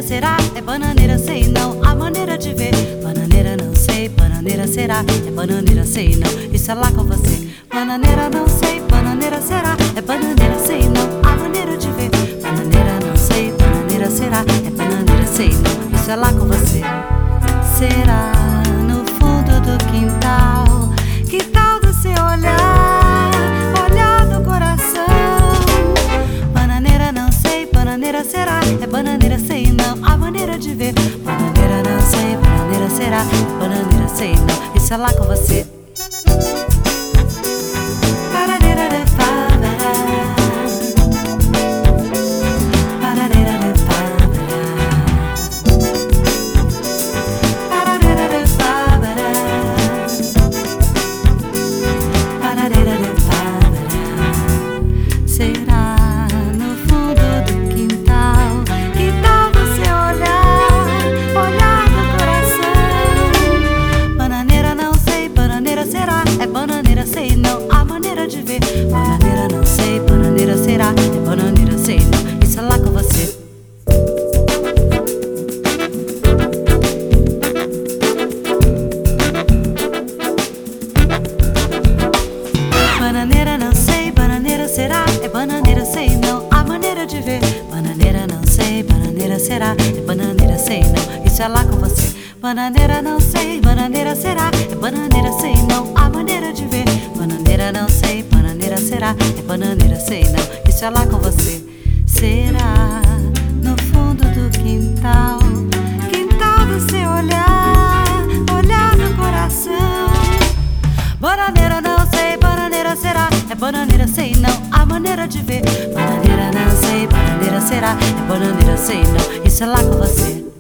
Bananeira será, é bananeira sei não, a maneira de ver. Bananeira não sei, bananeira será, é bananeira sei não, isso é lá com você. Bananeira não sei, bananeira será, é bananeira sei não, a maneira de ver. Bananeira não sei, bananeira será, é bananeira sei não, isso é lá com você. Será no fundo do quintal, que tal do seu olhar, olhar do coração. Bananeira não sei, bananeira será, é bananeira sei não, a maneira de ver. Bananeira não sei, bananeira será, é bananeira sei não, isso é lá com você. Será no fundo do quintal, que tal você olhar, olhar no coração. Bananeira não sei, bananeira será, é bananeira sei não, a maneira de ver. Bananeira não sei, bananeira será, é bananeira sei não, isso é lá com você. Bananeira não sei, bananeira será, é bananeira sei não, a maneira de ver. Bananeira não sei, bananeira será, é bananeira sei não, isso é lá com você. Bananeira não sei, bananeira será, é bananeira sei não, a maneira de ver. Bananeira não sei, bananeira será, é bananeira sei não, isso é lá com você. Será no fundo do quintal, quintal do seu olhar, olhar no coração. Bananeira não sei, bananeira será, é bananeira sei não, a maneira de ver. Bananeira não sei, bananeira será, é bananeira sei não, isso é lá com você.